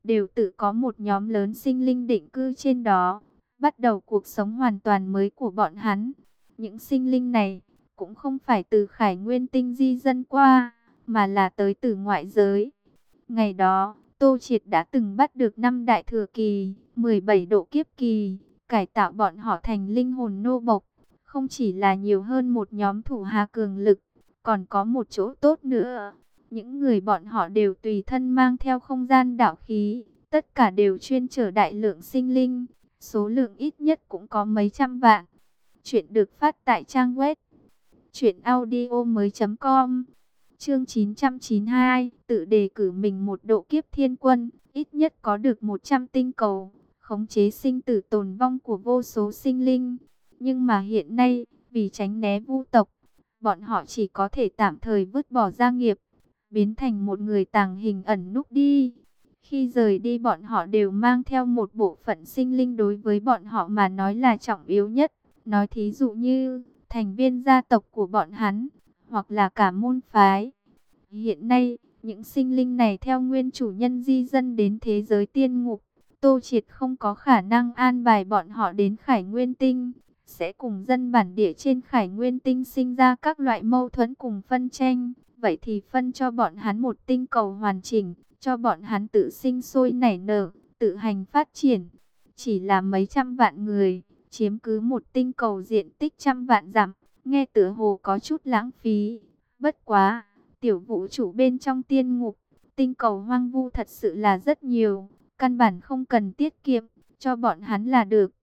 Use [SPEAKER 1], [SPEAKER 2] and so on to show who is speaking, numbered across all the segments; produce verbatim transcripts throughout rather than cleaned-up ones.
[SPEAKER 1] đều tự có một nhóm lớn sinh linh định cư trên đó, bắt đầu cuộc sống hoàn toàn mới của bọn hắn. Những sinh linh này cũng không phải từ Khải Nguyên Tinh di dân qua, mà là tới từ ngoại giới. Ngày đó, Tô Triệt đã từng bắt được năm đại thừa kỳ, mười bảy độ kiếp kỳ, cải tạo bọn họ thành linh hồn nô bộc. Không chỉ là nhiều hơn một nhóm thủ hạ cường lực, còn có một chỗ tốt nữa. Những người bọn họ đều tùy thân mang theo không gian đạo khí, tất cả đều chuyên chở đại lượng sinh linh, số lượng ít nhất cũng có mấy trăm vạn. Chuyện được phát tại trang web truyện audio mới.com. Chương chín trăm chín mươi hai, tự đề cử mình một độ kiếp thiên quân, ít nhất có được một trăm tinh cầu, khống chế sinh tử tồn vong của vô số sinh linh. Nhưng mà hiện nay, vì tránh né vu tộc, bọn họ chỉ có thể tạm thời vứt bỏ gia nghiệp, biến thành một người tàng hình ẩn núp đi. Khi rời đi, bọn họ đều mang theo một bộ phận sinh linh đối với bọn họ mà nói là trọng yếu nhất. Nói thí dụ như thành viên gia tộc của bọn hắn, hoặc là cả môn phái. Hiện nay, những sinh linh này theo nguyên chủ nhân di dân đến thế giới tiên ngục. Tô Triệt không có khả năng an bài bọn họ đến Khải Nguyên Tinh, sẽ cùng dân bản địa trên Khải Nguyên Tinh sinh ra các loại mâu thuẫn cùng phân tranh. Vậy thì phân cho bọn hắn một tinh cầu hoàn chỉnh, cho bọn hắn tự sinh sôi nảy nở, tự hành phát triển. Chỉ là mấy trăm vạn người, chiếm cứ một tinh cầu diện tích trăm vạn dặm, nghe tựa hồ có chút lãng phí. Bất quá, tiểu vũ trụ bên trong tiên ngục, tinh cầu hoang vu thật sự là rất nhiều, căn bản không cần tiết kiệm, cho bọn hắn là được.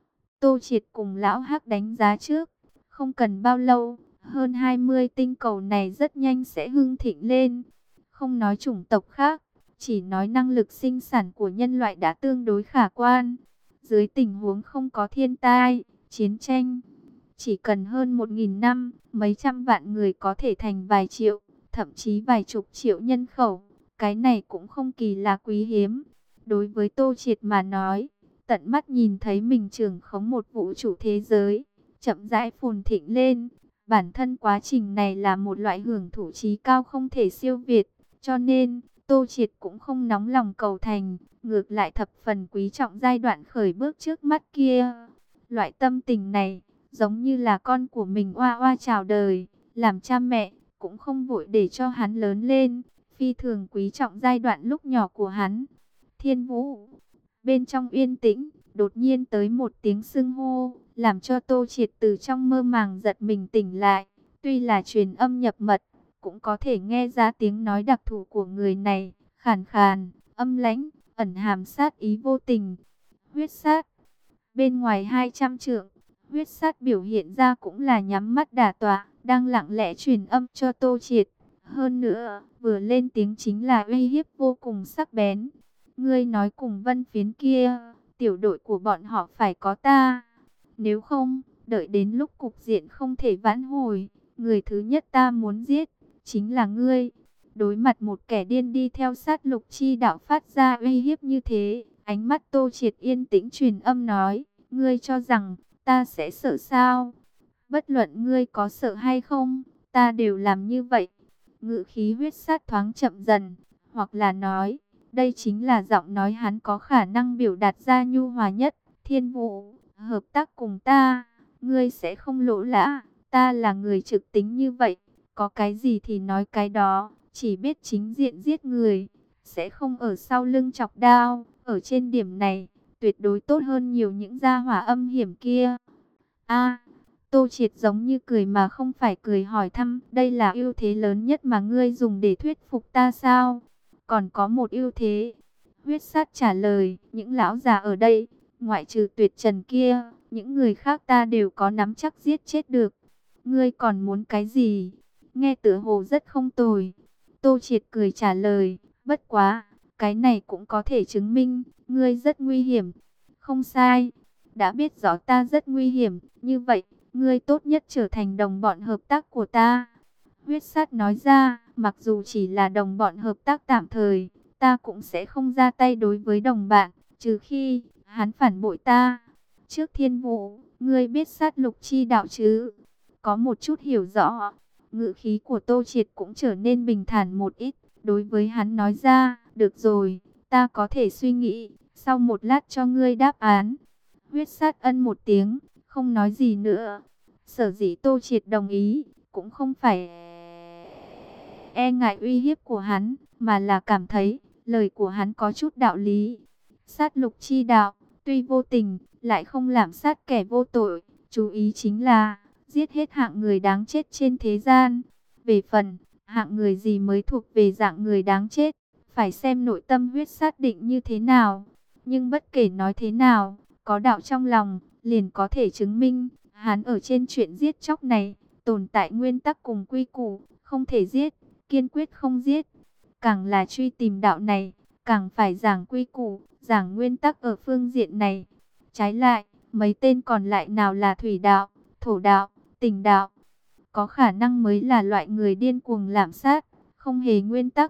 [SPEAKER 1] Tô Triệt cùng lão Hắc đánh giá trước, không cần bao lâu, hơn hai mươi tinh cầu này rất nhanh sẽ hưng thịnh lên. Không nói chủng tộc khác, chỉ nói năng lực sinh sản của nhân loại đã tương đối khả quan. Dưới tình huống không có thiên tai, chiến tranh, chỉ cần hơn một nghìn năm, mấy trăm vạn người có thể thành vài triệu, thậm chí vài chục triệu nhân khẩu. Cái này cũng không kỳ là quý hiếm. Đối với Tô Triệt mà nói, tận mắt nhìn thấy mình trưởng khống một vũ trụ thế giới, chậm rãi phồn thịnh lên. Bản thân quá trình này là một loại hưởng thụ trí cao không thể siêu việt. Cho nên, Tô Triệt cũng không nóng lòng cầu thành, ngược lại thập phần quý trọng giai đoạn khởi bước trước mắt kia. Loại tâm tình này, giống như là con của mình oa oa chào đời, làm cha mẹ, cũng không vội để cho hắn lớn lên, phi thường quý trọng giai đoạn lúc nhỏ của hắn. Thiên Vũ, bên trong yên tĩnh, đột nhiên tới một tiếng xưng hô, làm cho Tô Triệt từ trong mơ màng giật mình tỉnh lại. Tuy là truyền âm nhập mật, cũng có thể nghe ra tiếng nói đặc thù của người này, khàn khàn, âm lãnh, ẩn hàm sát ý vô tình. Huyết sát. Bên ngoài hai trăm trượng, huyết sát biểu hiện ra cũng là nhắm mắt đả tọa, đang lặng lẽ truyền âm cho Tô Triệt. Hơn nữa, vừa lên tiếng chính là uy hiếp vô cùng sắc bén. Ngươi nói cùng Vân Phiến kia, tiểu đội của bọn họ phải có ta. Nếu không, đợi đến lúc cục diện không thể vãn hồi, người thứ nhất ta muốn giết chính là ngươi. Đối mặt một kẻ điên đi theo sát Lục Chi đạo phát ra uy hiếp như thế, ánh mắt Tô Triệt yên tĩnh truyền âm nói, ngươi cho rằng ta sẽ sợ sao? Bất luận ngươi có sợ hay không, ta đều làm như vậy. Ngữ khí huyết sát thoáng chậm dần, hoặc là nói, đây chính là giọng nói hắn có khả năng biểu đạt ra nhu hòa nhất. Thiên Vũ, hợp tác cùng ta, ngươi sẽ không lỗ lã, ta là người trực tính như vậy, có cái gì thì nói cái đó, chỉ biết chính diện giết người, sẽ không ở sau lưng chọc đao. Ở trên điểm này, tuyệt đối tốt hơn nhiều những gia hỏa âm hiểm kia. A, Tô Triệt giống như cười mà không phải cười, hỏi thăm, đây là ưu thế lớn nhất mà ngươi dùng để thuyết phục ta sao? Còn có một ưu thế. Huyết sát trả lời, những lão già ở đây, ngoại trừ Tuyệt Trần kia, những người khác ta đều có nắm chắc giết chết được. Ngươi còn muốn cái gì? Nghe tựa hồ rất không tồi. Tô Triệt cười trả lời, bất quá, cái này cũng có thể chứng minh, ngươi rất nguy hiểm. Không sai, đã biết rõ ta rất nguy hiểm, như vậy, ngươi tốt nhất trở thành đồng bọn hợp tác của ta. Huyết sát nói ra, mặc dù chỉ là đồng bọn hợp tác tạm thời, ta cũng sẽ không ra tay đối với đồng bạn, trừ khi hắn phản bội ta. Trước Thiên Vũ, ngươi biết sát Lục Chi đạo chứ? Có một chút hiểu rõ. Ngữ khí của Tô Triệt cũng trở nên bình thản một ít, đối với hắn nói ra, được rồi, ta có thể suy nghĩ, sau một lát cho ngươi đáp án. Huyết sát ân một tiếng, không nói gì nữa. Sở dĩ Tô Triệt đồng ý, cũng không phải e ngại uy hiếp của hắn, mà là cảm thấy lời của hắn có chút đạo lý. Sát lục chi đạo, tuy vô tình, lại không làm sát kẻ vô tội. Chú ý chính là giết hết hạng người đáng chết trên thế gian. Về phần hạng người gì mới thuộc về dạng người đáng chết, phải xem nội tâm huyết sát định như thế nào. Nhưng bất kể nói thế nào, có đạo trong lòng, liền có thể chứng minh, hắn ở trên chuyện giết chóc này, tồn tại nguyên tắc cùng quy củ, không thể giết, kiên quyết không giết. Càng là truy tìm đạo này, càng phải giảng quy củ, giảng nguyên tắc ở phương diện này. Trái lại, mấy tên còn lại nào là thủy đạo, thổ đạo, tình đạo, có khả năng mới là loại người điên cuồng lạm sát, không hề nguyên tắc.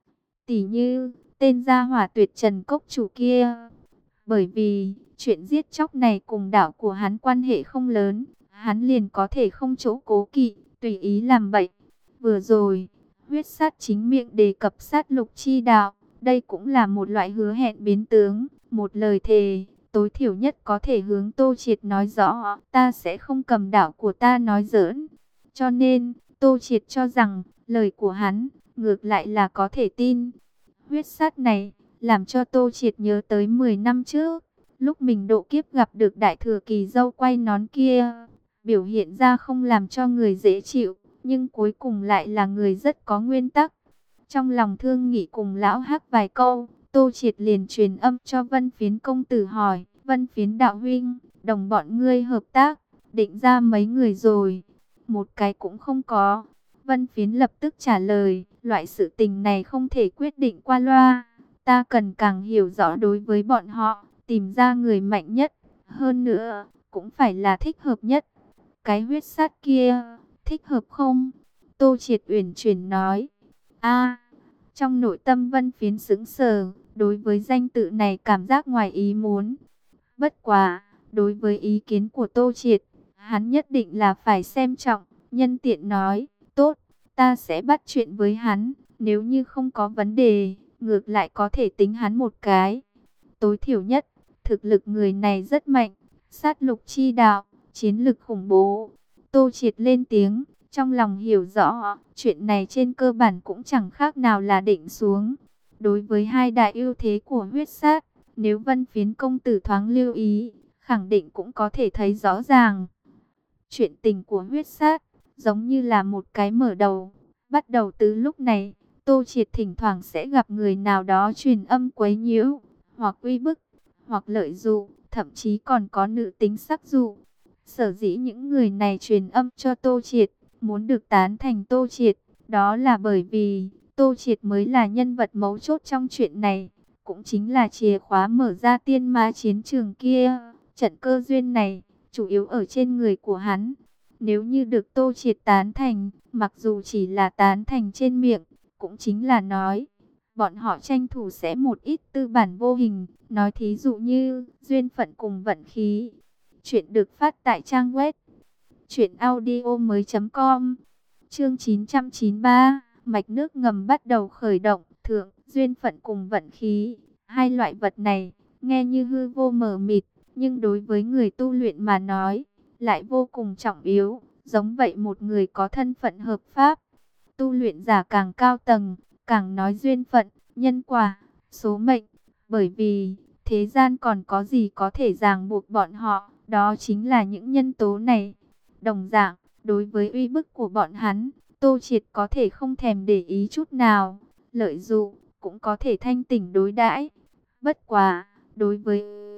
[SPEAKER 1] Tỉ như, tên gia hỏa tuyệt trần cốc chủ kia. Bởi vì, chuyện giết chóc này cùng đạo của hắn quan hệ không lớn, hắn liền có thể không chỗ cố kỵ, tùy ý làm bậy. Vừa rồi, huyết sát chính miệng đề cập sát lục chi đạo, đây cũng là một loại hứa hẹn biến tướng, một lời thề, tối thiểu nhất có thể hướng Tô Triệt nói rõ, ta sẽ không cầm đạo của ta nói giỡn. Cho nên, Tô Triệt cho rằng, lời của hắn, ngược lại là có thể tin. Huyết sát này, làm cho Tô Triệt nhớ tới mười năm trước, lúc mình độ kiếp gặp được đại thừa kỳ dâu quay nón kia, biểu hiện ra không làm cho người dễ chịu, nhưng cuối cùng lại là người rất có nguyên tắc. Trong lòng thương nghị cùng lão hắc vài câu, Tô Triệt liền truyền âm cho Vân Phiến công tử hỏi, Vân Phiến đạo huynh, đồng bọn ngươi hợp tác, định ra mấy người rồi? Một cái cũng không có. Vân Phiến lập tức trả lời, loại sự tình này không thể quyết định qua loa. Ta cần càng hiểu rõ đối với bọn họ, tìm ra người mạnh nhất. Hơn nữa, cũng phải là thích hợp nhất. Cái huyết sát kia, thích hợp không? Tô Triệt uyển chuyển nói. A, trong nội tâm Vân Phiến sững sờ, đối với danh tự này cảm giác ngoài ý muốn. Bất quá, đối với ý kiến của Tô Triệt, hắn nhất định là phải xem trọng, nhân tiện nói, tốt, ta sẽ bắt chuyện với hắn, nếu như không có vấn đề, ngược lại có thể tính hắn một cái. Tối thiểu nhất, thực lực người này rất mạnh, sát lục chi đạo, chiến lực khủng bố. Tô Triệt lên tiếng, trong lòng hiểu rõ, chuyện này trên cơ bản cũng chẳng khác nào là định xuống. Đối với hai đại ưu thế của huyết sát, nếu Vân Phiến công tử thoáng lưu ý, khẳng định cũng có thể thấy rõ ràng. Chuyện tình của huyết sát, giống như là một cái mở đầu. Bắt đầu từ lúc này, Tô Triệt thỉnh thoảng sẽ gặp người nào đó truyền âm quấy nhiễu, hoặc uy bức, hoặc lợi dụ, thậm chí còn có nữ tính sắc dụ. Sở dĩ những người này truyền âm cho Tô Triệt, muốn được tán thành Tô Triệt, đó là bởi vì Tô Triệt mới là nhân vật mấu chốt trong chuyện này, cũng chính là chìa khóa mở ra tiên ma chiến trường kia. Trận cơ duyên này, chủ yếu ở trên người của hắn. Nếu như được Tô Triệt tán thành, mặc dù chỉ là tán thành trên miệng, cũng chính là nói, bọn họ tranh thủ sẽ một ít tư bản vô hình, nói thí dụ như duyên phận cùng vận khí. Chuyện được phát tại trang web truyện audio mới chấm com. Chương chín trăm chín mươi ba, mạch nước ngầm bắt đầu khởi động. Thượng, duyên phận cùng vận khí, hai loại vật này nghe như hư vô mờ mịt, nhưng đối với người tu luyện mà nói, lại vô cùng trọng yếu. Giống vậy một người có thân phận hợp pháp, tu luyện giả càng cao tầng, càng nói duyên phận, nhân quả, số mệnh. Bởi vì, thế gian còn có gì có thể ràng buộc bọn họ, đó chính là những nhân tố này. Đồng dạng, đối với uy bức của bọn hắn, Tô Triệt có thể không thèm để ý chút nào, lợi dụng, cũng có thể thanh tỉnh đối đãi. Bất quá, đối với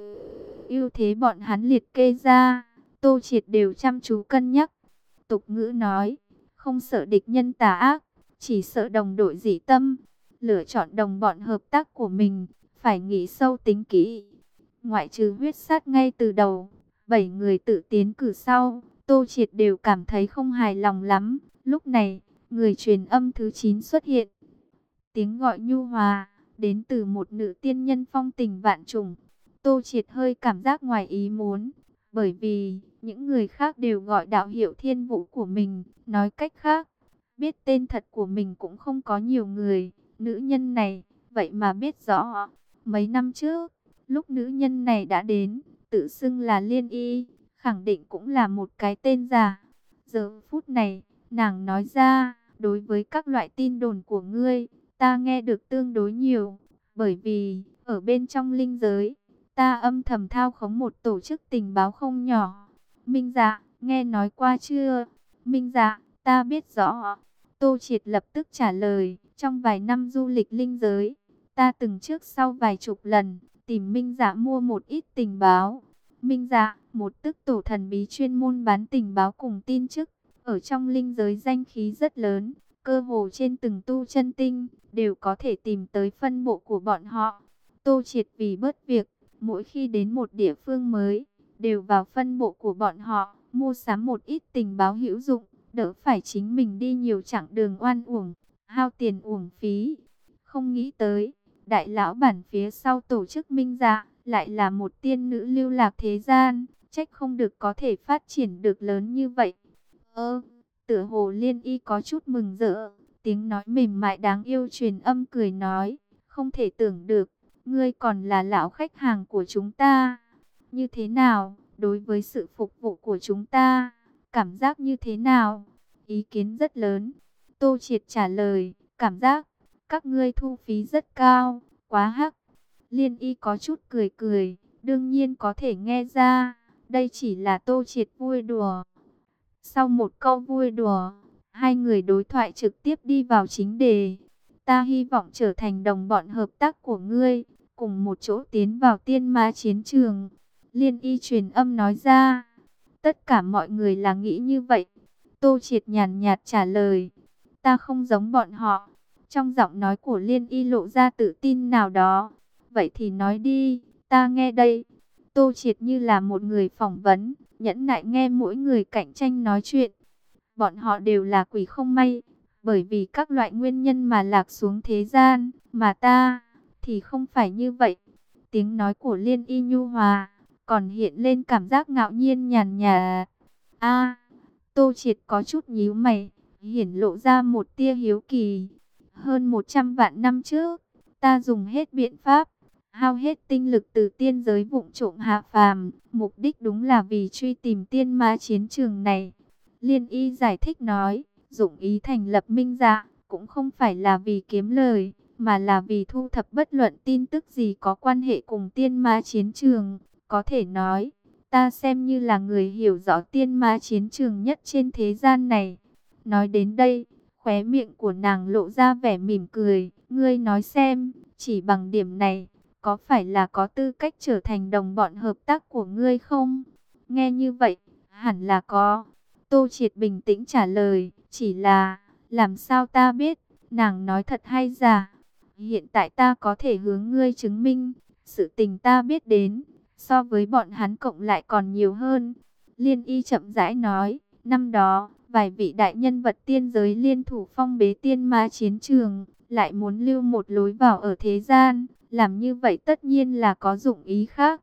[SPEAKER 1] ưu thế bọn hắn liệt kê ra, Tô Triệt đều chăm chú cân nhắc. Tục ngữ nói, không sợ địch nhân tà ác, chỉ sợ đồng đội dị tâm. Lựa chọn đồng bọn hợp tác của mình, phải nghĩ sâu tính kỹ. Ngoại trừ huyết sát ngay từ đầu, bảy người tự tiến cử sau, Tô Triệt đều cảm thấy không hài lòng lắm. Lúc này, người truyền âm thứ chín xuất hiện. Tiếng gọi nhu hòa, đến từ một nữ tiên nhân phong tình vạn trùng. Tô Triệt hơi cảm giác ngoài ý muốn, bởi vì những người khác đều gọi đạo hiệu thiên vũ của mình. Nói cách khác, biết tên thật của mình cũng không có nhiều người. Nữ nhân này, vậy mà biết rõ. Mấy năm trước, lúc nữ nhân này đã đến, tự xưng là Liên Y, khẳng định cũng là một cái tên giả. Giờ phút này, nàng nói ra, đối với các loại tin đồn của ngươi, ta nghe được tương đối nhiều, bởi vì, ở bên trong linh giới, ta âm thầm thao khống một tổ chức tình báo không nhỏ. Minh Dạ, nghe nói qua chưa? Minh Dạ, ta biết rõ. Tô Triệt lập tức trả lời, trong vài năm du lịch linh giới, ta từng trước sau vài chục lần, tìm Minh Dạ mua một ít tình báo. Minh Dạ, một tức tổ thần bí chuyên môn bán tình báo cùng tin tức, ở trong linh giới danh khí rất lớn, cơ hồ trên từng tu chân tinh, đều có thể tìm tới phân bộ của bọn họ. Tô Triệt vì bớt việc, mỗi khi đến một địa phương mới, đều vào phân bộ của bọn họ, mua sắm một ít tình báo hữu dụng, đỡ phải chính mình đi nhiều chặng đường oan uổng, hao tiền uổng phí. Không nghĩ tới, đại lão bản phía sau tổ chức Minh Dạ, lại là một tiên nữ lưu lạc thế gian, trách không được có thể phát triển được lớn như vậy. Ơ, tựa hồ Liên Y có chút mừng rỡ, tiếng nói mềm mại đáng yêu truyền âm cười nói, không thể tưởng được, ngươi còn là lão khách hàng của chúng ta. Như thế nào, đối với sự phục vụ của chúng ta, cảm giác như thế nào? Ý kiến rất lớn. Tô Triệt trả lời, cảm giác, các ngươi thu phí rất cao, quá hắc. Liên Y có chút cười cười, đương nhiên có thể nghe ra, đây chỉ là Tô Triệt vui đùa. Sau một câu vui đùa, hai người đối thoại trực tiếp đi vào chính đề. Ta hy vọng trở thành đồng bọn hợp tác của ngươi, cùng một chỗ tiến vào tiên ma chiến trường. Liên Y truyền âm nói ra. Tất cả mọi người là nghĩ như vậy. Tô Triệt nhàn nhạt trả lời. Ta không giống bọn họ. Trong giọng nói của Liên Y lộ ra tự tin nào đó. Vậy thì nói đi, ta nghe đây. Tô Triệt như là một người phỏng vấn, nhẫn nại nghe mỗi người cạnh tranh nói chuyện. Bọn họ đều là quỷ không may, bởi vì các loại nguyên nhân mà lạc xuống thế gian, mà ta thì không phải như vậy. Tiếng nói của Liên Y nhu hòa, còn hiện lên cảm giác ngạo nhiên nhàn nhạt. A, Tô Triệt có chút nhíu mày, hiển lộ ra một tia hiếu kỳ. Hơn một trăm vạn năm trước, ta dùng hết biện pháp, hao hết tinh lực từ tiên giới vụng trộm hạ phàm, mục đích đúng là vì truy tìm tiên ma chiến trường này. Liên Y giải thích nói, dụng ý thành lập Minh Dạ, cũng không phải là vì kiếm lời, mà là vì thu thập bất luận tin tức gì có quan hệ cùng tiên ma chiến trường. Có thể nói, ta xem như là người hiểu rõ tiên ma chiến trường nhất trên thế gian này. Nói đến đây, khóe miệng của nàng lộ ra vẻ mỉm cười. Ngươi nói xem, chỉ bằng điểm này, có phải là có tư cách trở thành đồng bọn hợp tác của ngươi không? Nghe như vậy, hẳn là có. Tô Triệt bình tĩnh trả lời, chỉ là, làm sao ta biết, nàng nói thật hay giả? Hiện tại ta có thể hướng ngươi chứng minh, sự tình ta biết đến, so với bọn hắn cộng lại còn nhiều hơn. Liên Y chậm rãi nói, năm đó, vài vị đại nhân vật tiên giới liên thủ phong bế tiên ma chiến trường, lại muốn lưu một lối vào ở thế gian, làm như vậy tất nhiên là có dụng ý khác.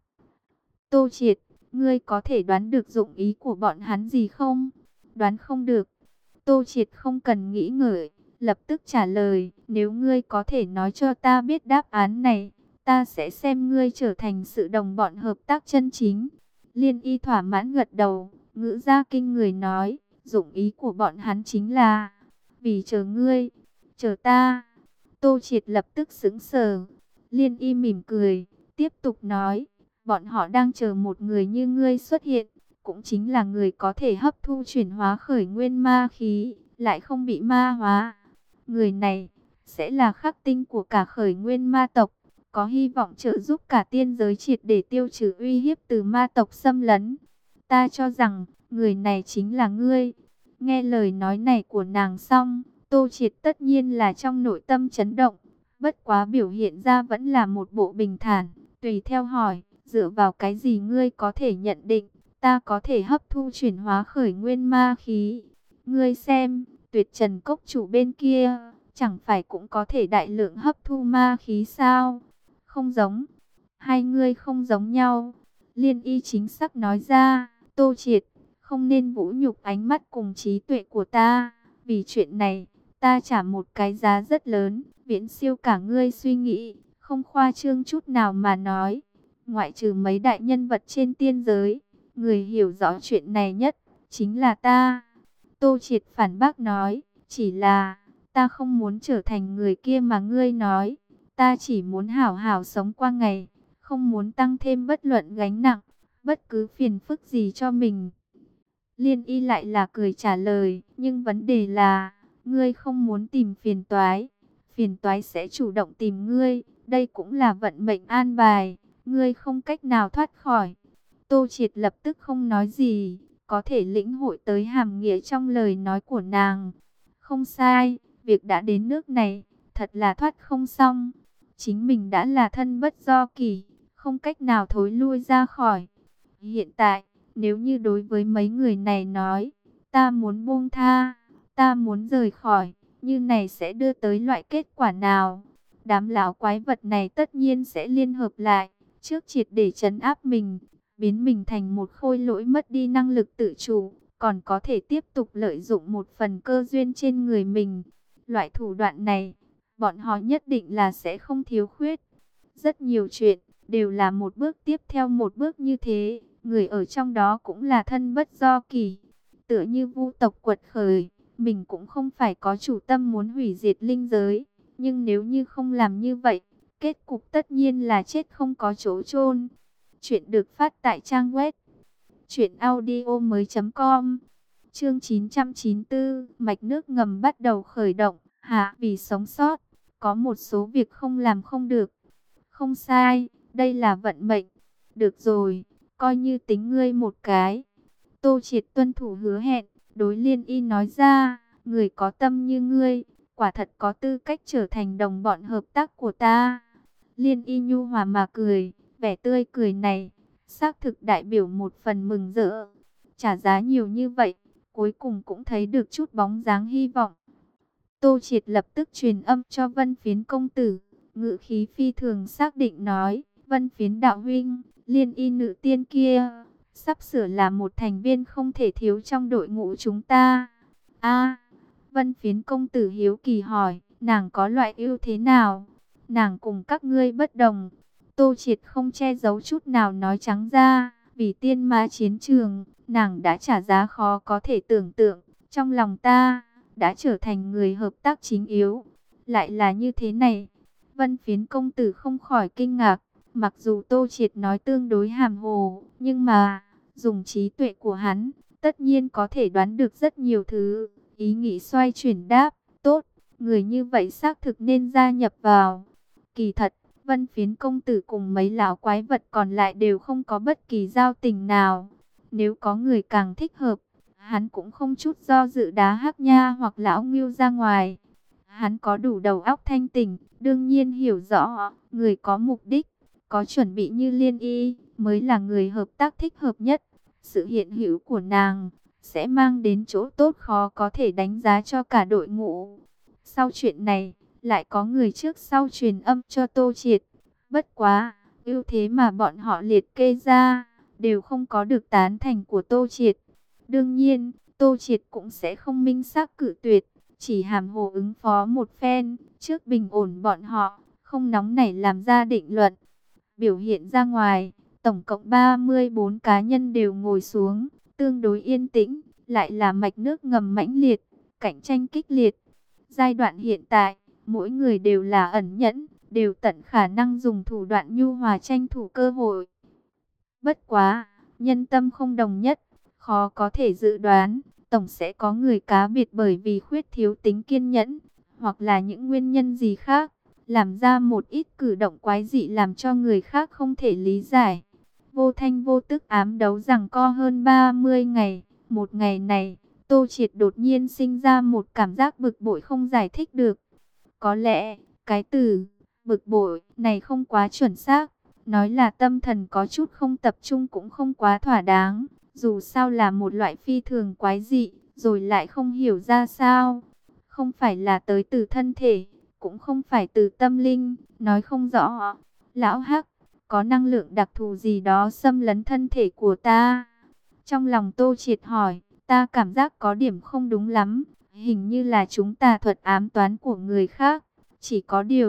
[SPEAKER 1] Tô Triệt, ngươi có thể đoán được dụng ý của bọn hắn gì không? Đoán không được. Tô Triệt không cần nghĩ ngợi, lập tức trả lời, nếu ngươi có thể nói cho ta biết đáp án này, ta sẽ xem ngươi trở thành sự đồng bọn hợp tác chân chính. Liên Y thỏa mãn gật đầu, ngữ ra kinh người nói, dụng ý của bọn hắn chính là, vì chờ ngươi, chờ ta. Tô Triệt lập tức sững sờ. Liên Y mỉm cười, tiếp tục nói, bọn họ đang chờ một người như ngươi xuất hiện, cũng chính là người có thể hấp thu chuyển hóa khởi nguyên ma khí, lại không bị ma hóa. Người này sẽ là khắc tinh của cả khởi nguyên ma tộc, có hy vọng trợ giúp cả tiên giới triệt để tiêu trừ uy hiếp từ ma tộc xâm lấn. Ta cho rằng, người này chính là ngươi. Nghe lời nói này của nàng xong, Tô Triệt tất nhiên là trong nội tâm chấn động, bất quá biểu hiện ra vẫn là một bộ bình thản, tùy theo hỏi, dựa vào cái gì ngươi có thể nhận định, ta có thể hấp thu chuyển hóa khởi nguyên ma khí? Ngươi xem, Tuyệt Trần Cốc chủ bên kia, chẳng phải cũng có thể đại lượng hấp thu ma khí sao? Không giống, hai ngươi không giống nhau. Liên Y chính xác nói ra, Tô Triệt, không nên vũ nhục ánh mắt cùng trí tuệ của ta. Vì chuyện này, ta trả một cái giá rất lớn, viễn siêu cả ngươi suy nghĩ, Không khoa trương chút nào mà nói, ngoại trừ mấy đại nhân vật trên tiên giới, người hiểu rõ chuyện này nhất chính là ta. Tô Triệt phản bác nói, chỉ là ta không muốn trở thành người kia mà ngươi nói. Ta chỉ muốn hảo hảo sống qua ngày, không muốn tăng thêm bất luận gánh nặng, bất cứ phiền phức gì cho mình. Liên Y lại là cười trả lời, nhưng vấn đề là, ngươi không muốn tìm phiền toái, phiền toái sẽ chủ động tìm ngươi, đây cũng là vận mệnh an bài, ngươi không cách nào thoát khỏi. Tô Triệt lập tức không nói gì, có thể lĩnh hội tới hàm nghĩa trong lời nói của nàng. Không sai, việc đã đến nước này, thật là thoát không xong. Chính mình đã là thân bất do kỷ, không cách nào thối lui ra khỏi. Hiện tại, nếu như đối với mấy người này nói, ta muốn buông tha, ta muốn rời khỏi, như này sẽ đưa tới loại kết quả nào? Đám lão quái vật này tất nhiên sẽ liên hợp lại, trước triệt để trấn áp mình, biến mình thành một khôi lỗi mất đi năng lực tự chủ, còn có thể tiếp tục lợi dụng một phần cơ duyên trên người mình. Loại thủ đoạn này, bọn họ nhất định là sẽ không thiếu khuyết. Rất nhiều chuyện, đều là một bước tiếp theo một bước như thế, người ở trong đó cũng là thân bất do kỷ. Tựa như vu tộc quật khởi, mình cũng không phải có chủ tâm muốn hủy diệt linh giới, nhưng nếu như không làm như vậy, kết cục tất nhiên là chết không có chỗ chôn. Chuyện được phát tại trang web truyện audio mới chấm com. Chương chín trăm chín mươi tư, mạch nước ngầm bắt đầu khởi động. Hạ, vì sống sót, có một số việc không làm không được. Không sai, đây là vận mệnh. Được rồi, coi như tính ngươi một cái. Tô Triệt tuân thủ hứa hẹn, đối Liên Y nói ra, người có tâm như ngươi, quả thật có tư cách trở thành đồng bọn hợp tác của ta. Liên Y nhu hòa mà cười, vẻ tươi cười này, xác thực đại biểu một phần mừng rỡ. Trả giá nhiều như vậy, cuối cùng cũng thấy được chút bóng dáng hy vọng. Tô Triệt lập tức truyền âm cho Vân Phiến công tử, ngữ khí phi thường xác định nói, Vân Phiến đạo huynh, Liên Y nữ tiên kia, sắp sửa là một thành viên không thể thiếu trong đội ngũ chúng ta. A, Vân Phiến công tử hiếu kỳ hỏi, nàng có loại ưu thế nào? Nàng cùng các ngươi bất đồng. Tô Triệt không che giấu chút nào nói trắng ra, vì tiên ma chiến trường, nàng đã trả giá khó có thể tưởng tượng, trong lòng ta, đã trở thành người hợp tác chính yếu. Lại là như thế này, Vân Phiến công tử không khỏi kinh ngạc, mặc dù Tô Triệt nói tương đối hàm hồ, nhưng mà, dùng trí tuệ của hắn, tất nhiên có thể đoán được rất nhiều thứ. Ý nghĩ xoay chuyển đáp, tốt, người như vậy xác thực nên gia nhập vào. Kỳ thật, Vân Phiến công tử cùng mấy lão quái vật còn lại đều không có bất kỳ giao tình nào. Nếu có người càng thích hợp, hắn cũng không chút do dự đá Hắc Nha hoặc lão Ngưu ra ngoài. Hắn có đủ đầu óc thanh tỉnh, đương nhiên hiểu rõ, người có mục đích, có chuẩn bị như Liên Y, mới là người hợp tác thích hợp nhất. Sự hiện hữu của nàng sẽ mang đến chỗ tốt khó có thể đánh giá cho cả đội ngũ. Sau chuyện này, lại có người trước sau truyền âm cho Tô Triệt. Bất quá, ưu thế mà bọn họ liệt kê ra, đều không có được tán thành của Tô Triệt. Đương nhiên, Tô Triệt cũng sẽ không minh xác cự tuyệt, chỉ hàm hồ ứng phó một phen, trước bình ổn bọn họ, không nóng nảy làm ra định luận. Biểu hiện ra ngoài, tổng cộng ba mươi bốn cá nhân đều ngồi xuống, tương đối yên tĩnh, lại là mạch nước ngầm mãnh liệt, cạnh tranh kích liệt. Giai đoạn hiện tại, mỗi người đều là ẩn nhẫn, đều tận khả năng dùng thủ đoạn nhu hòa tranh thủ cơ hội. Bất quá, nhân tâm không đồng nhất, khó có thể dự đoán, tổng sẽ có người cá biệt bởi vì khuyết thiếu tính kiên nhẫn, hoặc là những nguyên nhân gì khác, làm ra một ít cử động quái dị làm cho người khác không thể lý giải. Vô thanh vô tức ám đấu giằng co hơn ba mươi ngày, một ngày này, Tô Triệt đột nhiên sinh ra một cảm giác bực bội không giải thích được. Có lẽ, cái từ bực bội này không quá chuẩn xác, nói là tâm thần có chút không tập trung cũng không quá thỏa đáng, dù sao là một loại phi thường quái dị, rồi lại không hiểu ra sao. Không phải là tới từ thân thể, cũng không phải từ tâm linh, nói không rõ. Lão Hắc, có năng lượng đặc thù gì đó xâm lấn thân thể của ta? Trong lòng Tô Triệt hỏi, ta cảm giác có điểm không đúng lắm, hình như là chúng tà thuật ám toán của người khác. Chỉ có điều,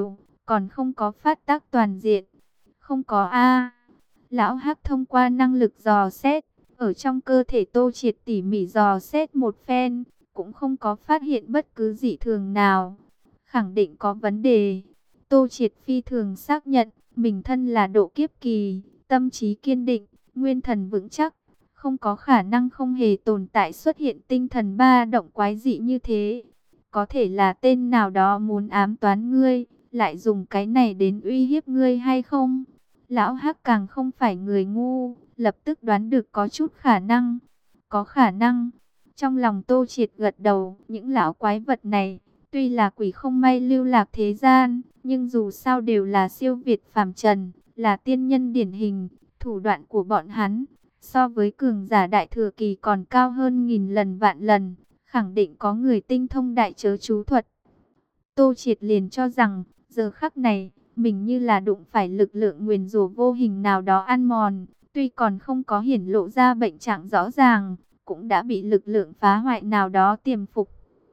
[SPEAKER 1] còn không có phát tác toàn diện. Không có a. Lão Hắc thông qua năng lực dò xét, ở trong cơ thể Tô Triệt tỉ mỉ dò xét một phen, cũng không có phát hiện bất cứ dị thường nào. Khẳng định có vấn đề. Tô Triệt phi thường xác nhận, mình thân là độ kiếp kỳ, tâm trí kiên định, nguyên thần vững chắc, không có khả năng không hề tồn tại xuất hiện tinh thần ba động quái dị như thế. Có thể là tên nào đó muốn ám toán ngươi, lại dùng cái này đến uy hiếp ngươi hay không? Lão Hắc càng không phải người ngu, lập tức đoán được có chút khả năng. Có khả năng. Trong lòng Tô Triệt gật đầu, những lão quái vật này, tuy là quỷ không may lưu lạc thế gian, nhưng dù sao đều là siêu việt phàm trần, là tiên nhân điển hình. Thủ đoạn của bọn hắn, so với cường giả đại thừa kỳ còn cao hơn nghìn lần vạn lần, khẳng định có người tinh thông đại chớ chú thuật. Tô Triệt liền cho rằng, giờ khắc này, mình như là đụng phải lực lượng nguyền rủa vô hình nào đó ăn mòn, tuy còn không có hiển lộ ra bệnh trạng rõ ràng, cũng đã bị lực lượng phá hoại nào đó tiềm phục.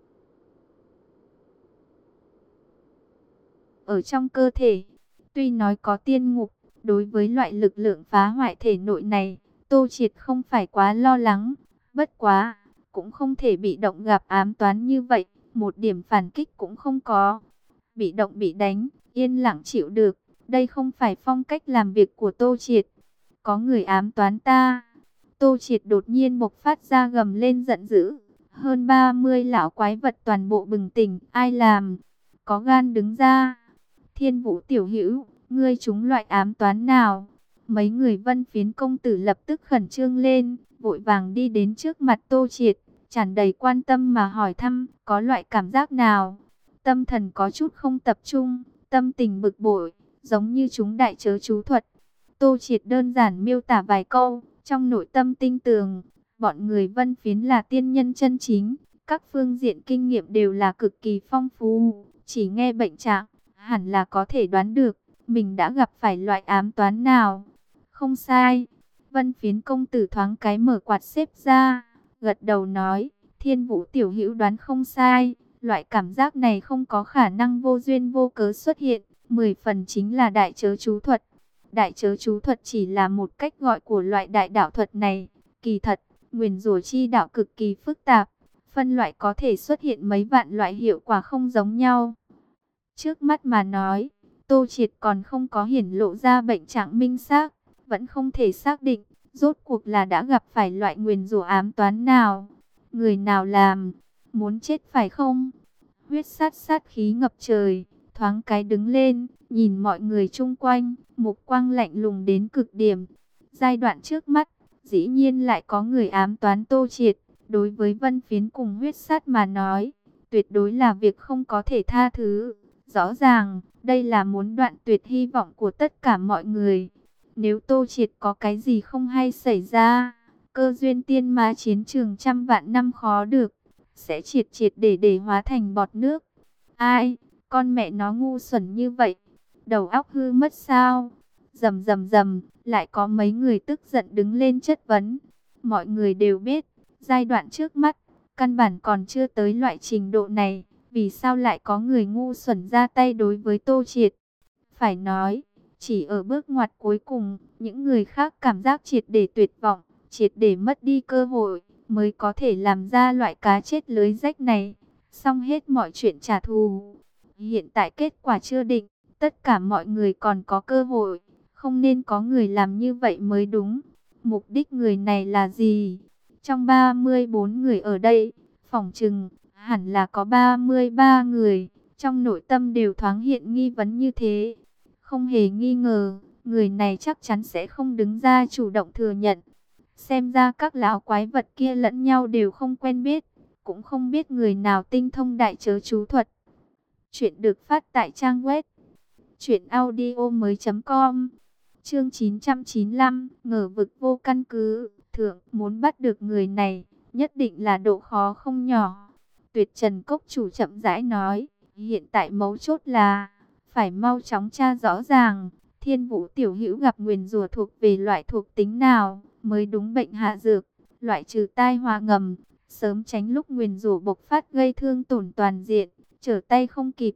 [SPEAKER 1] Ở trong cơ thể, tuy nói có tiên ngục, đối với loại lực lượng phá hoại thể nội này, Tô Triệt không phải quá lo lắng, bất quá, cũng không thể bị động gặp ám toán như vậy, một điểm phản kích cũng không có. Bị động bị đánh, yên lặng chịu được, đây không phải phong cách làm việc của Tô Triệt. Có người ám toán ta. Tô Triệt đột nhiên bộc phát ra gầm lên giận dữ. Hơn ba mươi lão quái vật toàn bộ bừng tỉnh, ai làm? Có gan đứng ra. Thiên Vũ tiểu hữu, ngươi trúng loại ám toán nào? Mấy người Vân Phiến công tử lập tức khẩn trương lên, vội vàng đi đến trước mặt Tô Triệt, tràn đầy quan tâm mà hỏi thăm, có loại cảm giác nào? Tâm thần có chút không tập trung, tâm tình bực bội, giống như chúng đại chớ chú thuật. Tô Triệt đơn giản miêu tả vài câu, trong nội tâm tinh tường, bọn người Vân Phiến là tiên nhân chân chính, các phương diện kinh nghiệm đều là cực kỳ phong phú, chỉ nghe bệnh trạng, hẳn là có thể đoán được, mình đã gặp phải loại ám toán nào. Không sai, Vân Phiến công tử thoáng cái mở quạt xếp ra, gật đầu nói, Thiên Vũ tiểu hữu đoán không sai. Loại cảm giác này không có khả năng vô duyên vô cớ xuất hiện, mười phần chính là đại chớ chú thuật. Đại chớ chú thuật chỉ là một cách gọi của loại đại đạo thuật này. Kỳ thật, nguyền rủa chi đạo cực kỳ phức tạp, phân loại có thể xuất hiện mấy vạn loại hiệu quả không giống nhau. Trước mắt mà nói, Tô Triệt còn không có hiển lộ ra bệnh trạng minh xác, vẫn không thể xác định, rốt cuộc là đã gặp phải loại nguyền rủa ám toán nào, người nào làm. Muốn chết phải không? Huyết sát sát khí ngập trời, thoáng cái đứng lên, nhìn mọi người chung quanh, mục quang lạnh lùng đến cực điểm. Giai đoạn trước mắt, dĩ nhiên lại có người ám toán Tô Triệt, đối với Vân Phiến cùng huyết sát mà nói, tuyệt đối là việc không có thể tha thứ. Rõ ràng, đây là muốn đoạn tuyệt hy vọng của tất cả mọi người. Nếu Tô Triệt có cái gì không hay xảy ra, cơ duyên tiên ma chiến trường trăm vạn năm khó được, sẽ triệt triệt để để hóa thành bọt nước. Ai, con mẹ nó ngu xuẩn như vậy, đầu óc hư mất sao? Rầm rầm rầm, lại có mấy người tức giận đứng lên chất vấn. Mọi người đều biết, giai đoạn trước mắt, căn bản còn chưa tới loại trình độ này, vì sao lại có người ngu xuẩn ra tay đối với Tô Triệt? Phải nói, chỉ ở bước ngoặt cuối cùng, những người khác cảm giác triệt để tuyệt vọng, triệt để mất đi cơ hội, mới có thể làm ra loại cá chết lưới rách này. Xong hết mọi chuyện trả thù. Hiện tại kết quả chưa định, tất cả mọi người còn có cơ hội, không nên có người làm như vậy mới đúng. Mục đích người này là gì? Trong ba mươi bốn người ở đây, phỏng chừng hẳn là có ba mươi ba người, trong nội tâm đều thoáng hiện nghi vấn như thế. Không hề nghi ngờ, người này chắc chắn sẽ không đứng ra chủ động thừa nhận. Xem ra các lão quái vật kia lẫn nhau đều không quen biết, cũng không biết người nào tinh thông đại chớ chú thuật. Chuyện được phát tại trang web truyện audio mới chấm com. Chương chín trăm chín mươi lăm, ngờ vực vô căn cứ. Thượng muốn bắt được người này, nhất định là độ khó không nhỏ. Tuyệt Trần Cốc chủ chậm rãi nói, hiện tại mấu chốt là phải mau chóng tra rõ ràng, Thiên Vũ tiểu hữu gặp nguyền rủa thuộc về loại thuộc tính nào mới đúng bệnh hạ dược, loại trừ tai họa ngầm, sớm tránh lúc nguyền rủa bộc phát gây thương tổn toàn diện, trở tay không kịp.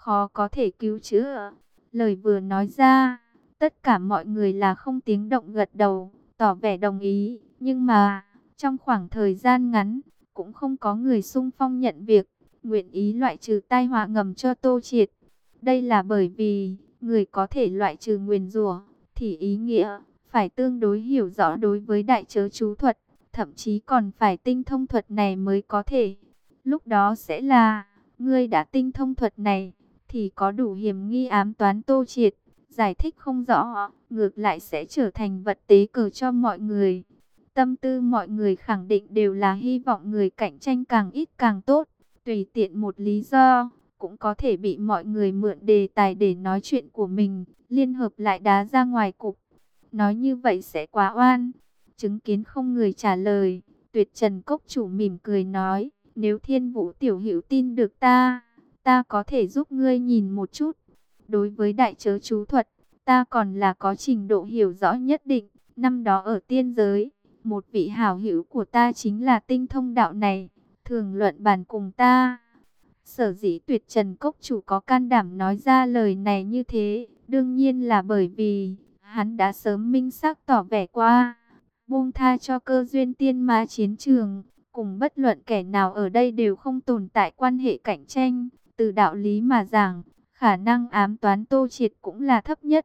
[SPEAKER 1] khó có thể cứu chữa. Lời vừa nói ra, tất cả mọi người là không tiếng động gật đầu, tỏ vẻ đồng ý. Nhưng mà, trong khoảng thời gian ngắn, cũng không có người xung phong nhận việc, nguyện ý loại trừ tai họa ngầm cho Tô Triệt. Đây là bởi vì, người có thể loại trừ nguyền rủa, thì ý nghĩa phải tương đối hiểu rõ đối với đại chớ chú thuật, thậm chí còn phải tinh thông thuật này mới có thể. Lúc đó sẽ là, ngươi đã tinh thông thuật này, thì có đủ hiểm nghi ám toán Tô Triệt. Giải thích không rõ, ngược lại sẽ trở thành vật tế cờ cho mọi người. Tâm tư mọi người khẳng định đều là hy vọng người cạnh tranh càng ít càng tốt. Tùy tiện một lý do, cũng có thể bị mọi người mượn đề tài để nói chuyện của mình, liên hợp lại đá ra ngoài cục. Nói như vậy sẽ quá oan. Chứng kiến không người trả lời, Tuyệt Trần Cốc Chủ mỉm cười nói, nếu Thiên Vũ tiểu hữu tin được ta, ta có thể giúp ngươi nhìn một chút. Đối với đại chớ chú thuật, ta còn là có trình độ hiểu rõ nhất định. Năm đó ở tiên giới, một vị hảo hữu của ta chính là tinh thông đạo này, thường luận bàn cùng ta. Sở dĩ Tuyệt Trần Cốc Chủ có can đảm nói ra lời này như thế, đương nhiên là bởi vì hắn đã sớm minh xác tỏ vẻ qua, buông tha cho cơ duyên tiên ma chiến trường, cùng bất luận kẻ nào ở đây đều không tồn tại quan hệ cạnh tranh. Từ đạo lý mà giảng, khả năng ám toán Tô Triệt cũng là thấp nhất.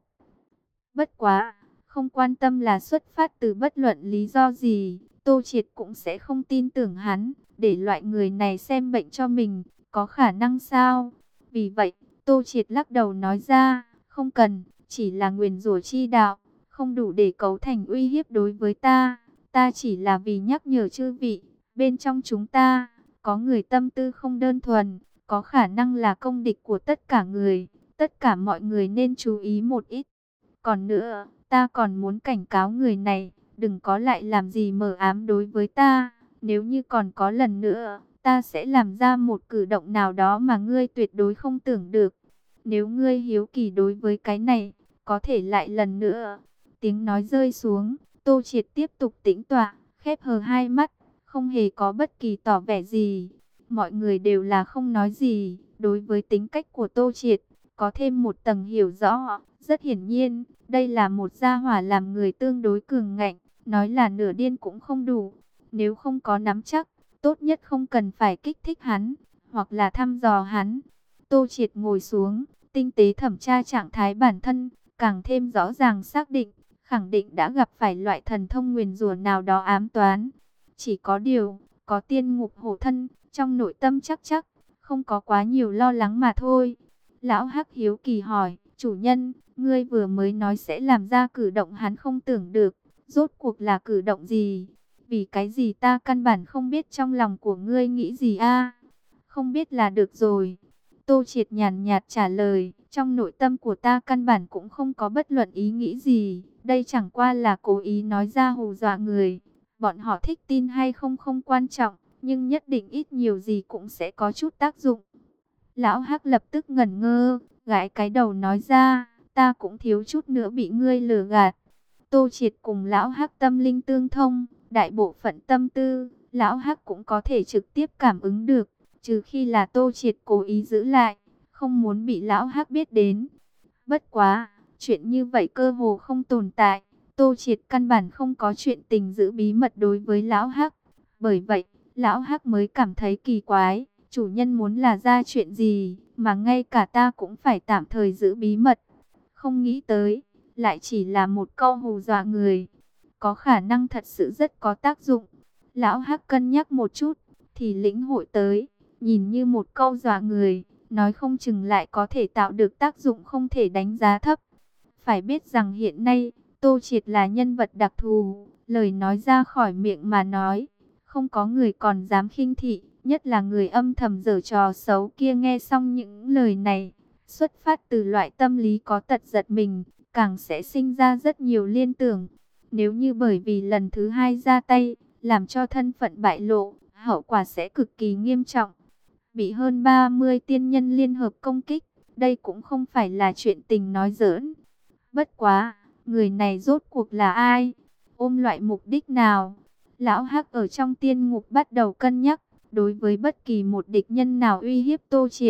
[SPEAKER 1] Bất quá, không quan tâm là xuất phát từ bất luận lý do gì, Tô Triệt cũng sẽ không tin tưởng hắn, để loại người này xem bệnh cho mình, có khả năng sao? Vì vậy, Tô Triệt lắc đầu nói ra, không cần, chỉ là nguyền rủa chi đạo, không đủ để cấu thành uy hiếp đối với ta. Ta chỉ là vì nhắc nhở chư vị, bên trong chúng ta, có người tâm tư không đơn thuần, có khả năng là công địch của tất cả người, tất cả mọi người nên chú ý một ít. Còn nữa, ta còn muốn cảnh cáo người này, đừng có lại làm gì mờ ám đối với ta. Nếu như còn có lần nữa, ta sẽ làm ra một cử động nào đó mà ngươi tuyệt đối không tưởng được. Nếu ngươi hiếu kỳ đối với cái này, có thể lại lần nữa. Tiếng nói rơi xuống, Tô Triệt tiếp tục tĩnh tọa, khép hờ hai mắt, không hề có bất kỳ tỏ vẻ gì. Mọi người đều là không nói gì, đối với tính cách của Tô Triệt, có thêm một tầng hiểu rõ. Rất hiển nhiên, đây là một gia hỏa làm người tương đối cường ngạnh, nói là nửa điên cũng không đủ. Nếu không có nắm chắc, tốt nhất không cần phải kích thích hắn, hoặc là thăm dò hắn. Tô Triệt ngồi xuống, tinh tế thẩm tra trạng thái bản thân, càng thêm rõ ràng xác định, khẳng định đã gặp phải loại thần thông nguyền rủa nào đó ám toán. Chỉ có điều, có tiên ngục hộ thân, trong nội tâm chắc chắc, không có quá nhiều lo lắng mà thôi. Lão Hắc hiếu kỳ hỏi, chủ nhân, ngươi vừa mới nói sẽ làm ra cử động hắn không tưởng được, rốt cuộc là cử động gì? Vì cái gì ta căn bản không biết trong lòng của ngươi nghĩ gì a? Không biết là được rồi. Tô Triệt nhàn nhạt trả lời, trong nội tâm của ta căn bản cũng không có bất luận ý nghĩ gì, đây chẳng qua là cố ý nói ra hù dọa người. Bọn họ thích tin hay không không quan trọng, nhưng nhất định ít nhiều gì cũng sẽ có chút tác dụng. Lão Hắc lập tức ngẩn ngơ, gãi cái đầu nói ra, ta cũng thiếu chút nữa bị ngươi lừa gạt. Tô Triệt cùng Lão Hắc tâm linh tương thông, đại bộ phận tâm tư, Lão Hắc cũng có thể trực tiếp cảm ứng được, trừ khi là Tô Triệt cố ý giữ lại, không muốn bị Lão Hắc biết đến. Bất quá, chuyện như vậy cơ hồ không tồn tại, Tô Triệt căn bản không có chuyện tình giữ bí mật đối với Lão Hắc. Bởi vậy, Lão Hắc mới cảm thấy kỳ quái, chủ nhân muốn là ra chuyện gì, mà ngay cả ta cũng phải tạm thời giữ bí mật. Không nghĩ tới, lại chỉ là một câu hù dọa người, có khả năng thật sự rất có tác dụng. Lão Hắc cân nhắc một chút, thì lĩnh hội tới, nhìn như một câu dọa người, nói không chừng lại có thể tạo được tác dụng không thể đánh giá thấp. Phải biết rằng hiện nay, Tô Triệt là nhân vật đặc thù, lời nói ra khỏi miệng mà nói, không có người còn dám khinh thị, nhất là người âm thầm giở trò xấu kia nghe xong những lời này, xuất phát từ loại tâm lý có tật giật mình, càng sẽ sinh ra rất nhiều liên tưởng. Nếu như bởi vì lần thứ hai ra tay, làm cho thân phận bại lộ, hậu quả sẽ cực kỳ nghiêm trọng. Bị hơn ba mươi tiên nhân liên hợp công kích, đây cũng không phải là chuyện tình nói giỡn. Bất quá, người này rốt cuộc là ai? Ôm loại mục đích nào? Lão Hắc ở trong tiên ngục bắt đầu cân nhắc, đối với bất kỳ một địch nhân nào uy hiếp Tô Triệt,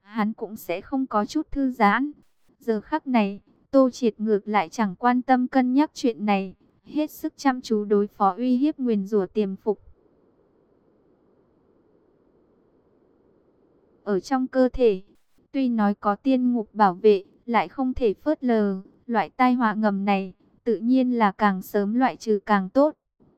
[SPEAKER 1] hắn cũng sẽ không có chút thư giãn. Giờ khắc này, Tô Triệt ngược lại chẳng quan tâm cân nhắc chuyện này, hết sức chăm chú đối phó uy hiếp nguyền rủa tiềm phục. Ở trong cơ thể, tuy nói có tiên ngục bảo vệ, lại không thể phớt lờ, loại tai họa ngầm này, tự nhiên là càng sớm loại trừ càng tốt.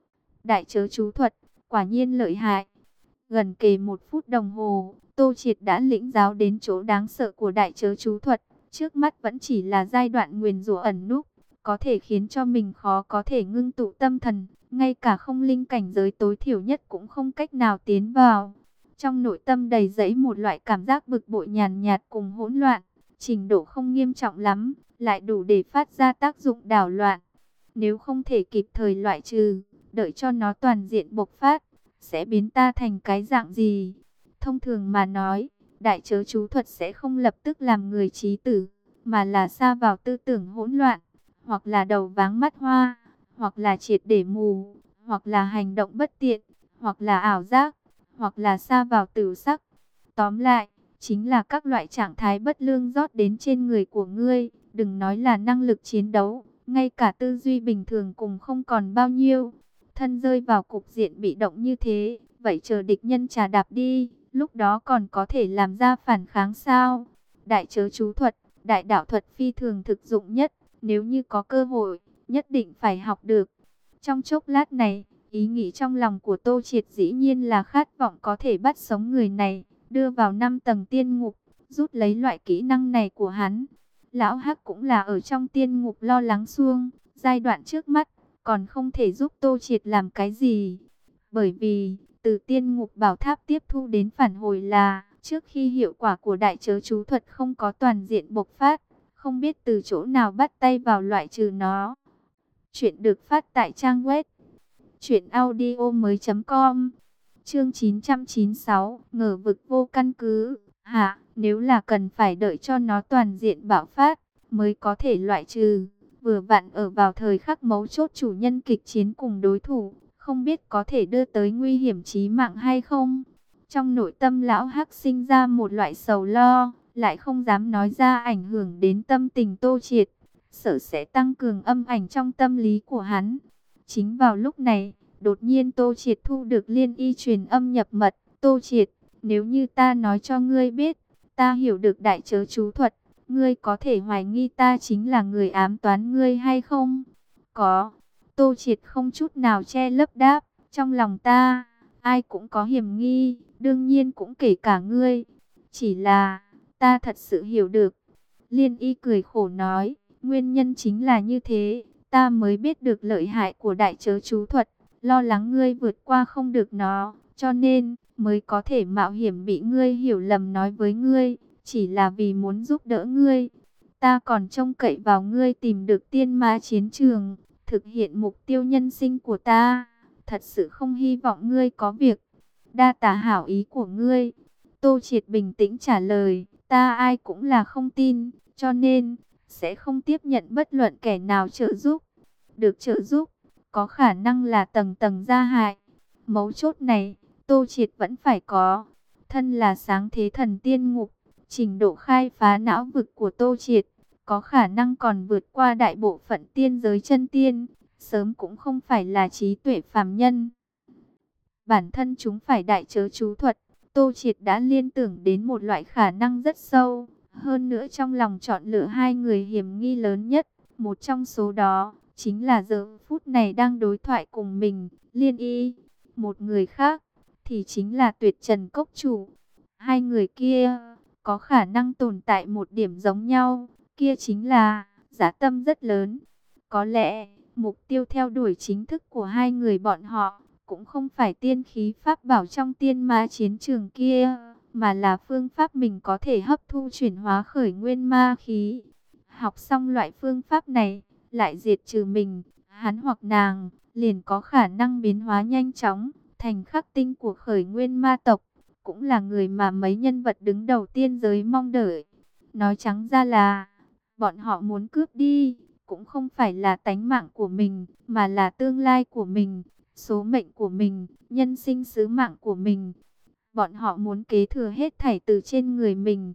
[SPEAKER 1] Đại chớ chú thuật, quả nhiên lợi hại. Gần kề một phút đồng hồ, Tô Triệt đã lĩnh giáo đến chỗ đáng sợ của đại chớ chú thuật. Trước mắt vẫn chỉ là giai đoạn nguyền rủa ẩn núp, có thể khiến cho mình khó có thể ngưng tụ tâm thần, ngay cả không linh cảnh giới tối thiểu nhất cũng không cách nào tiến vào. Trong nội tâm đầy dẫy một loại cảm giác bực bội nhàn nhạt cùng hỗn loạn, trình độ không nghiêm trọng lắm, lại đủ để phát ra tác dụng đảo loạn. Nếu không thể kịp thời loại trừ, đợi cho nó toàn diện bộc phát, sẽ biến ta thành cái dạng gì? Thông thường mà nói, đại chớ chú thuật sẽ không lập tức làm người trí tử, mà là sa vào tư tưởng hỗn loạn, hoặc là đầu váng mắt hoa, hoặc là triệt để mù, hoặc là hành động bất tiện, hoặc là ảo giác, hoặc là sa vào tử sắc. Tóm lại, chính là các loại trạng thái bất lương rót đến trên người của ngươi, đừng nói là năng lực chiến đấu, ngay cả tư duy bình thường cùng không còn bao nhiêu. Thân rơi vào cục diện bị động như thế, vậy chờ địch nhân trà đạp đi, lúc đó còn có thể làm ra phản kháng sao? Đại chớ chú thuật, đại đạo thuật phi thường thực dụng nhất, nếu như có cơ hội, nhất định phải học được. Trong chốc lát này, ý nghĩ trong lòng của Tô Triệt dĩ nhiên là khát vọng có thể bắt sống người này, đưa vào năm tầng tiên ngục, rút lấy loại kỹ năng này của hắn. Lão Hắc cũng là ở trong tiên ngục lo lắng xuông, giai đoạn trước mắt, còn không thể giúp Tô Triệt làm cái gì. Bởi vì, từ tiên ngục bảo tháp tiếp thu đến phản hồi là, trước khi hiệu quả của đại chớ chú thuật không có toàn diện bộc phát, không biết từ chỗ nào bắt tay vào loại trừ nó. Chuyện được phát tại trang web truyện audio mới chấm com. Chương chín trăm chín mươi sáu, ngờ vực vô căn cứ. Hả, nếu là cần phải đợi cho nó toàn diện bạo phát mới có thể loại trừ, vừa vặn ở vào thời khắc mấu chốt chủ nhân kịch chiến cùng đối thủ, không biết có thể đưa tới nguy hiểm chí mạng hay không. Trong nội tâm lão Hắc sinh ra một loại sầu lo, lại không dám nói ra, ảnh hưởng đến tâm tình Tô Triệt, sợ sẽ tăng cường âm ảnh trong tâm lý của hắn. Chính vào lúc này, đột nhiên Tô Triệt thu được liên y truyền âm nhập mật. Tô Triệt, nếu như ta nói cho ngươi biết, ta hiểu được đại chớ chú thuật, ngươi có thể hoài nghi ta chính là người ám toán ngươi hay không? Có. Tô Triệt không chút nào che lấp đáp, trong lòng ta, ai cũng có hiểm nghi, đương nhiên cũng kể cả ngươi. Chỉ là, ta thật sự hiểu được. Liên y cười khổ nói, nguyên nhân chính là như thế, ta mới biết được lợi hại của đại chớ chú thuật, lo lắng ngươi vượt qua không được nó, cho nên mới có thể mạo hiểm bị ngươi hiểu lầm nói với ngươi, chỉ là vì muốn giúp đỡ ngươi. Ta còn trông cậy vào ngươi tìm được tiên ma chiến trường, thực hiện mục tiêu nhân sinh của ta, thật sự không hy vọng ngươi có việc. Đa tạ hảo ý của ngươi. Tô Triệt bình tĩnh trả lời, ta ai cũng là không tin, cho nên sẽ không tiếp nhận bất luận kẻ nào trợ giúp. Được trợ giúp, có khả năng là tầng tầng gia hại. Mấu chốt này, Tô Triệt vẫn phải có. Thân là sáng thế thần tiên ngục, trình độ khai phá não vực của Tô Triệt, có khả năng còn vượt qua đại bộ phận tiên giới chân tiên, sớm cũng không phải là trí tuệ phàm nhân. Bản thân chúng phải đại chớ chú thuật, Tô Triệt đã liên tưởng đến một loại khả năng rất sâu. Hơn nữa trong lòng chọn lựa hai người hiểm nghi lớn nhất, một trong số đó chính là giờ phút này đang đối thoại cùng mình, Liên Y. Một người khác thì chính là Tuyệt Trần Cốc Chủ. Hai người kia có khả năng tồn tại một điểm giống nhau, kia chính là dã tâm rất lớn. Có lẽ mục tiêu theo đuổi chính thức của hai người bọn họ cũng không phải tiên khí pháp bảo trong tiên ma chiến trường kia, mà là phương pháp mình có thể hấp thu chuyển hóa khởi nguyên ma khí. Học xong loại phương pháp này, lại diệt trừ mình, hắn hoặc nàng, liền có khả năng biến hóa nhanh chóng, thành khắc tinh của khởi nguyên ma tộc, cũng là người mà mấy nhân vật đứng đầu tiên giới mong đợi. Nói trắng ra là, bọn họ muốn cướp đi, cũng không phải là tánh mạng của mình, mà là tương lai của mình, số mệnh của mình, nhân sinh sứ mạng của mình. Bọn họ muốn kế thừa hết thảy từ trên người mình.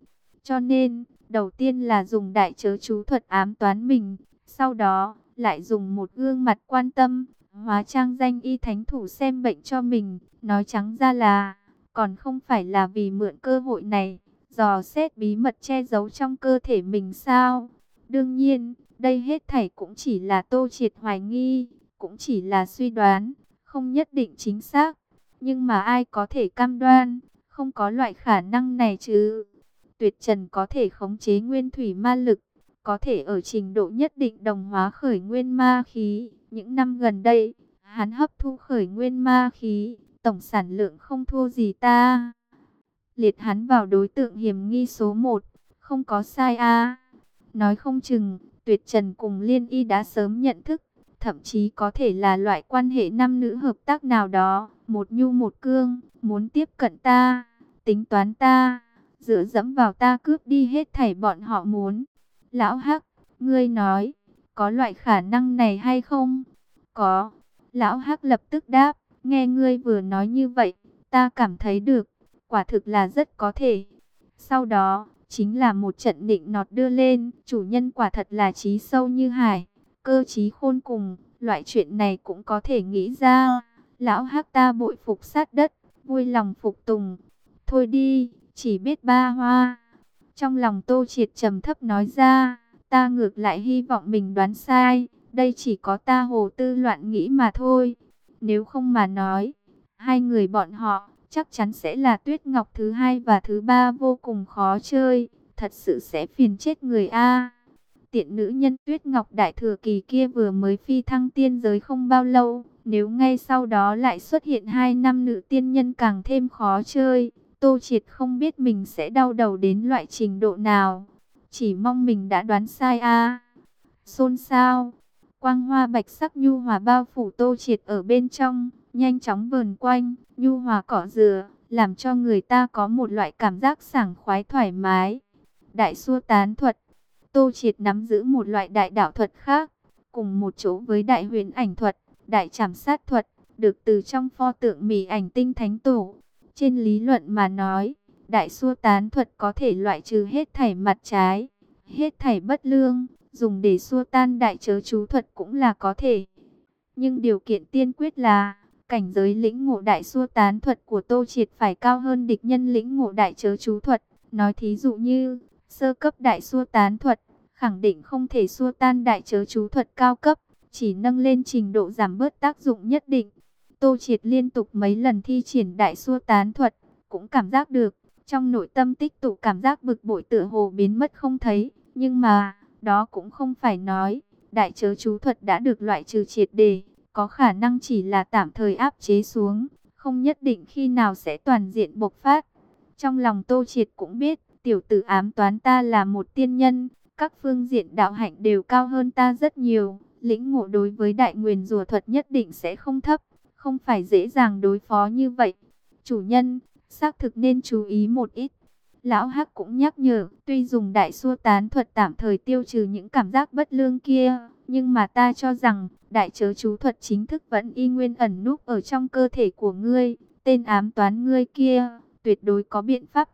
[SPEAKER 1] Cho nên, đầu tiên là dùng đại trớ chú thuật ám toán mình, sau đó lại dùng một gương mặt quan tâm, hóa trang danh y thánh thủ xem bệnh cho mình. Nói trắng ra là, còn không phải là vì mượn cơ hội này, dò xét bí mật che giấu trong cơ thể mình sao? Đương nhiên, đây hết thảy cũng chỉ là Tô Triệt hoài nghi, cũng chỉ là suy đoán, không nhất định chính xác. Nhưng mà ai có thể cam đoan, không có loại khả năng này chứ? Tuyệt Trần có thể khống chế nguyên thủy ma lực, có thể ở trình độ nhất định đồng hóa khởi nguyên ma khí. Những năm gần đây, hắn hấp thu khởi nguyên ma khí, tổng sản lượng không thua gì ta. Liệt hắn vào đối tượng hiểm nghi số một, không có sai a. Nói không chừng, Tuyệt Trần cùng Liên Y đã sớm nhận thức, thậm chí có thể là loại quan hệ nam nữ hợp tác nào đó, một nhu một cương, muốn tiếp cận ta, tính toán ta, dựa dẫm vào ta cướp đi hết thảy bọn họ muốn. Lão Hắc, ngươi nói, có loại khả năng này hay không? Có. Lão Hắc lập tức đáp, nghe ngươi vừa nói như vậy, ta cảm thấy được, quả thực là rất có thể. Sau đó, chính là một trận nịnh nọt đưa lên, chủ nhân quả thật là trí sâu như hải, cơ trí khôn cùng, loại chuyện này cũng có thể nghĩ ra. Lão Hắc ta bội phục sát đất, vui lòng phục tùng. Thôi đi, chỉ biết ba hoa. Trong lòng Tô Triệt trầm thấp nói ra, ta ngược lại hy vọng mình đoán sai, đây chỉ có ta hồ tư loạn nghĩ mà thôi. Nếu không mà nói, hai người bọn họ chắc chắn sẽ là Tuyết Ngọc thứ hai và thứ ba vô cùng khó chơi, thật sự sẽ phiền chết người a. Tiện nữ nhân Tuyết Ngọc đại thừa kỳ kia vừa mới phi thăng tiên giới không bao lâu, nếu ngay sau đó lại xuất hiện hai năm nữ tiên nhân càng thêm khó chơi. Tô Triệt không biết mình sẽ đau đầu đến loại trình độ nào, chỉ mong mình đã đoán sai a. Xôn xao, quang hoa bạch sắc nhu hòa bao phủ Tô Triệt ở bên trong, nhanh chóng vờn quanh, nhu hòa cỏ dừa, làm cho người ta có một loại cảm giác sảng khoái thoải mái. Đại xua tán thuật, Tô Triệt nắm giữ một loại đại đạo thuật khác, cùng một chỗ với đại huyền ảnh thuật, đại trảm sát thuật, được từ trong pho tượng Mỉ Ảnh Tinh Thánh Tổ. Trên lý luận mà nói, đại xua tán thuật có thể loại trừ hết thảy mặt trái, hết thảy bất lương, dùng để xua tan đại trớ chú thuật cũng là có thể. Nhưng điều kiện tiên quyết là, cảnh giới lĩnh ngộ đại xua tán thuật của Tô Triệt phải cao hơn địch nhân lĩnh ngộ đại trớ chú thuật. Nói thí dụ như, sơ cấp đại xua tán thuật, khẳng định không thể xua tan đại trớ chú thuật cao cấp, chỉ nâng lên trình độ giảm bớt tác dụng nhất định. Tô Triệt liên tục mấy lần thi triển đại xua tán thuật, cũng cảm giác được, trong nội tâm tích tụ cảm giác bực bội tựa hồ biến mất không thấy. Nhưng mà, đó cũng không phải nói, đại trớ chú thuật đã được loại trừ triệt để, có khả năng chỉ là tạm thời áp chế xuống, không nhất định khi nào sẽ toàn diện bộc phát. Trong lòng Tô Triệt cũng biết, tiểu tử ám toán ta là một tiên nhân, các phương diện đạo hạnh đều cao hơn ta rất nhiều, lĩnh ngộ đối với đại nguyền rủa thuật nhất định sẽ không thấp, không phải dễ dàng đối phó như vậy. Chủ nhân, xác thực nên chú ý một ít. Lão Hắc cũng nhắc nhở, tuy dùng đại xua tán thuật tạm thời tiêu trừ những cảm giác bất lương kia, nhưng mà ta cho rằng, đại trớ chú thuật chính thức vẫn y nguyên ẩn núp ở trong cơ thể của ngươi, tên ám toán ngươi kia, tuyệt đối có biện pháp.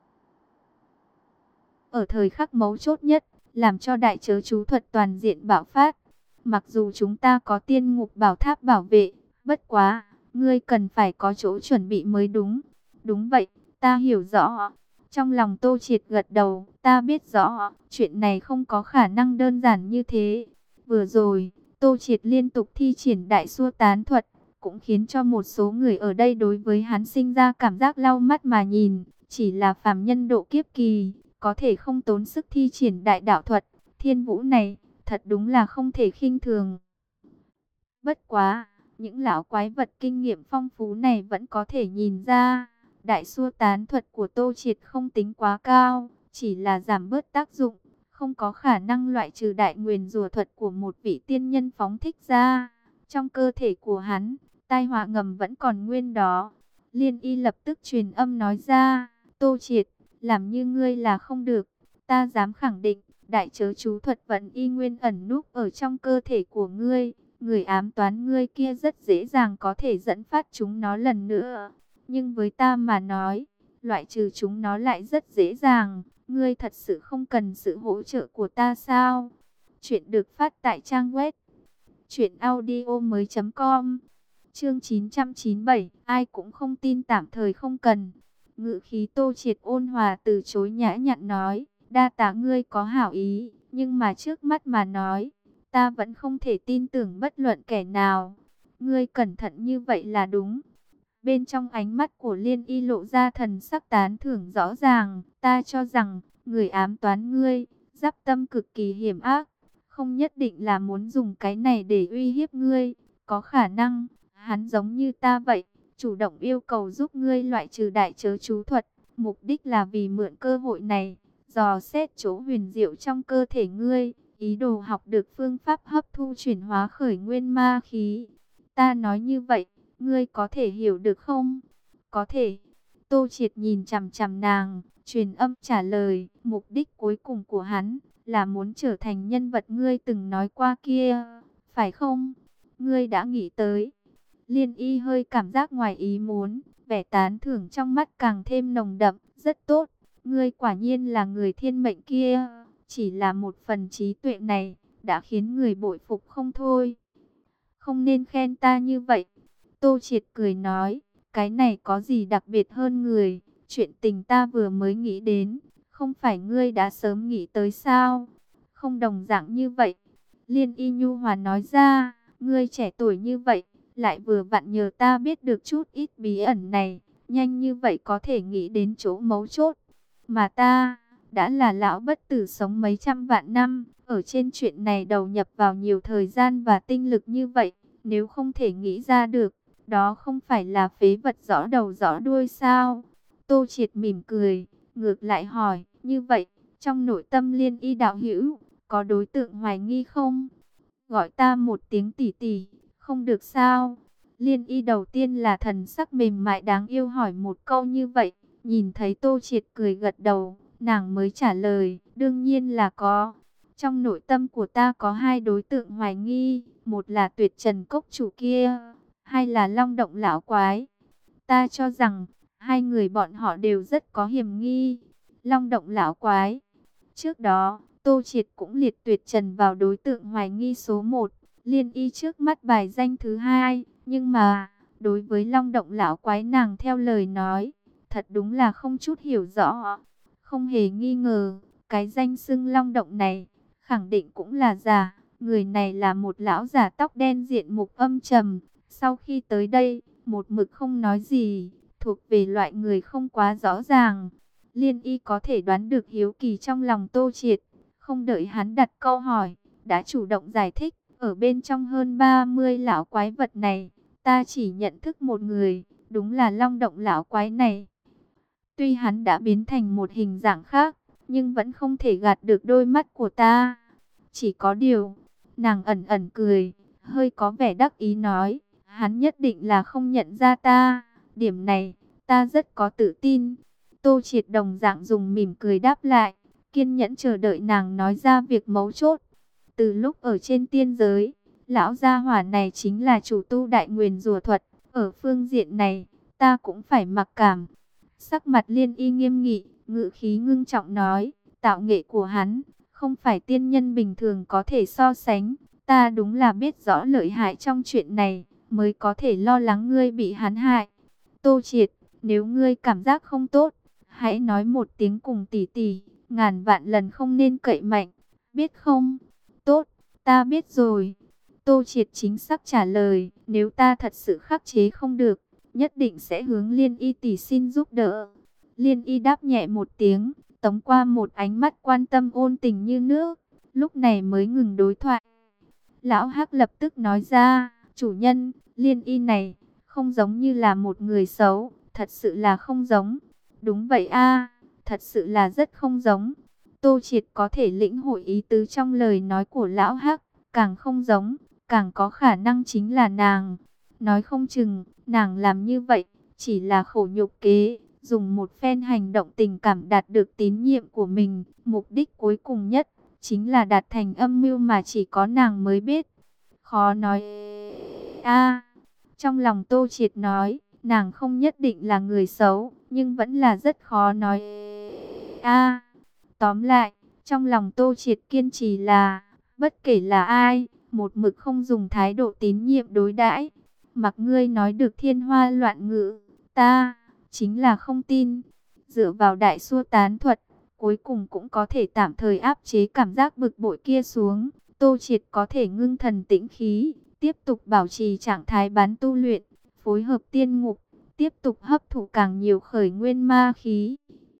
[SPEAKER 1] Ở thời khắc mấu chốt nhất, làm cho đại trớ chú thuật toàn diện bạo phát. Mặc dù chúng ta có tiên ngục bảo tháp bảo vệ, bất quá, ngươi cần phải có chỗ chuẩn bị mới đúng. Đúng vậy, ta hiểu rõ. Trong lòng Tô Triệt gật đầu, ta biết rõ, chuyện này không có khả năng đơn giản như thế. Vừa rồi, Tô Triệt liên tục thi triển đại xua tán thuật, cũng khiến cho một số người ở đây đối với hắn sinh ra cảm giác lau mắt mà nhìn. Chỉ là phàm nhân độ kiếp kỳ, có thể không tốn sức thi triển đại đạo thuật, thiên vũ này, thật đúng là không thể khinh thường. Bất quá, những lão quái vật kinh nghiệm phong phú này vẫn có thể nhìn ra, đại xua tán thuật của Tô Triệt không tính quá cao, chỉ là giảm bớt tác dụng, không có khả năng loại trừ đại nguyền rủa thuật của một vị tiên nhân phóng thích ra. Trong cơ thể của hắn, tai họa ngầm vẫn còn nguyên đó. Liên Y lập tức truyền âm nói ra, Tô Triệt, làm như ngươi là không được, ta dám khẳng định, đại trớ chú thuật vẫn y nguyên ẩn núp ở trong cơ thể của ngươi. Người ám toán ngươi kia rất dễ dàng có thể dẫn phát chúng nó lần nữa. Nhưng với ta mà nói, loại trừ chúng nó lại rất dễ dàng. Ngươi thật sự không cần sự hỗ trợ của ta sao? Chuyện được phát tại trang web truyện audio mới chấm com. Chương chín trăm chín mươi bảy, ai cũng không tin, tạm thời không cần. Ngữ khí Tô Triệt ôn hòa từ chối nhã nhặn nói, đa tạ ngươi có hảo ý, nhưng mà trước mắt mà nói, ta vẫn không thể tin tưởng bất luận kẻ nào. Ngươi cẩn thận như vậy là đúng. Bên trong ánh mắt của Liên Y lộ ra thần sắc tán thưởng rõ ràng, ta cho rằng, người ám toán ngươi, giáp tâm cực kỳ hiểm ác, không nhất định là muốn dùng cái này để uy hiếp ngươi, có khả năng, hắn giống như ta vậy, chủ động yêu cầu giúp ngươi loại trừ đại chớ chú thuật, mục đích là vì mượn cơ hội này, dò xét chỗ huyền diệu trong cơ thể ngươi, ý đồ học được phương pháp hấp thu chuyển hóa khởi nguyên ma khí. Ta nói như vậy, ngươi có thể hiểu được không? Có thể. Tô Triệt nhìn chằm chằm nàng, truyền âm trả lời, mục đích cuối cùng của hắn là muốn trở thành nhân vật ngươi từng nói qua kia, phải không? Ngươi đã nghĩ tới. Liên Y hơi cảm giác ngoài ý muốn, vẻ tán thưởng trong mắt càng thêm nồng đậm, rất tốt. Ngươi quả nhiên là người thiên mệnh kia, chỉ là một phần trí tuệ này, đã khiến người bội phục không thôi. Không nên khen ta như vậy. Tô Triệt cười nói, cái này có gì đặc biệt hơn người, chuyện tình ta vừa mới nghĩ đến, không phải ngươi đã sớm nghĩ tới sao? Không đồng dạng như vậy. Liên Y nhu hòa nói ra, ngươi trẻ tuổi như vậy, lại vừa vặn nhờ ta biết được chút ít bí ẩn này, nhanh như vậy có thể nghĩ đến chỗ mấu chốt. Mà ta, đã là lão bất tử sống mấy trăm vạn năm, ở trên chuyện này đầu nhập vào nhiều thời gian và tinh lực như vậy, nếu không thể nghĩ ra được, đó không phải là phế vật rõ đầu rõ đuôi sao? Tô Triệt mỉm cười, ngược lại hỏi, như vậy, trong nội tâm Liên Y đạo hữu, có đối tượng hoài nghi không? Gọi ta một tiếng tỷ tỷ, không được sao? Liên Y đầu tiên là thần sắc mềm mại đáng yêu hỏi một câu như vậy, nhìn thấy Tô Triệt cười gật đầu, nàng mới trả lời, đương nhiên là có. Trong nội tâm của ta có hai đối tượng hoài nghi, một là Tuyệt Trần Cốc chủ kia, hai là Long Động lão quái. Ta cho rằng, hai người bọn họ đều rất có hiểm nghi. Long Động lão quái. Trước đó, Tô Triệt cũng liệt Tuyệt Trần vào đối tượng hoài nghi số một, Liên Y trước mắt bài danh thứ hai. Nhưng mà, đối với Long Động lão quái nàng theo lời nói, thật đúng là không chút hiểu rõ. Không hề nghi ngờ, cái danh xưng Long Động này, khẳng định cũng là giả. Người này là một lão giả tóc đen diện mục âm trầm. Sau khi tới đây, một mực không nói gì, thuộc về loại người không quá rõ ràng. Liên Y có thể đoán được hiếu kỳ trong lòng Tô Triệt, không đợi hắn đặt câu hỏi, đã chủ động giải thích, ở bên trong hơn ba mươi lão quái vật này, ta chỉ nhận thức một người, đúng là Long Động lão quái này. Tuy hắn đã biến thành một hình dạng khác, nhưng vẫn không thể gạt được đôi mắt của ta. Chỉ có điều, nàng ẩn ẩn cười, hơi có vẻ đắc ý nói, hắn nhất định là không nhận ra ta, điểm này, ta rất có tự tin. Tô Triệt đồng dạng dùng mỉm cười đáp lại, kiên nhẫn chờ đợi nàng nói ra việc mấu chốt. Từ lúc ở trên tiên giới, lão gia hỏa này chính là chủ tu đại nguyền rùa thuật, ở phương diện này, ta cũng phải mặc cảm. Sắc mặt Liên Y nghiêm nghị, ngữ khí ngưng trọng nói, tạo nghệ của hắn, không phải tiên nhân bình thường có thể so sánh. Ta đúng là biết rõ lợi hại trong chuyện này, mới có thể lo lắng ngươi bị hắn hại. Tô Triệt, nếu ngươi cảm giác không tốt, hãy nói một tiếng cùng tỷ tỷ, ngàn vạn lần không nên cậy mạnh, biết không? Tốt, ta biết rồi. Tô Triệt chính xác trả lời, nếu ta thật sự khắc chế không được, nhất định sẽ hướng Liên Y tỷ xin giúp đỡ. Liên Y đáp nhẹ một tiếng, tống qua một ánh mắt quan tâm ôn tình như nước, lúc này mới ngừng đối thoại. Lão Hắc lập tức nói ra, chủ nhân, Liên Y này, không giống như là một người xấu, thật sự là không giống. Đúng vậy a, thật sự là rất không giống. Tô Triệt có thể lĩnh hội ý tứ trong lời nói của Lão Hắc, càng không giống, càng có khả năng chính là nàng. Nói không chừng, nàng làm như vậy, chỉ là khổ nhục kế, dùng một phen hành động tình cảm đạt được tín nhiệm của mình, mục đích cuối cùng nhất, chính là đạt thành âm mưu mà chỉ có nàng mới biết. Khó nói a. Trong lòng Tô Triệt nói, nàng không nhất định là người xấu, nhưng vẫn là rất khó nói a. Tóm lại, trong lòng Tô Triệt kiên trì là, bất kể là ai, một mực không dùng thái độ tín nhiệm đối đãi. Mặc ngươi nói được thiên hoa loạn ngữ, ta chính là không tin. Dựa vào đại xua tán thuật, cuối cùng cũng có thể tạm thời áp chế cảm giác bực bội kia xuống. Tô Triệt có thể ngưng thần tĩnh khí, tiếp tục bảo trì trạng thái bán tu luyện, phối hợp tiên ngục, tiếp tục hấp thụ càng nhiều khởi nguyên ma khí.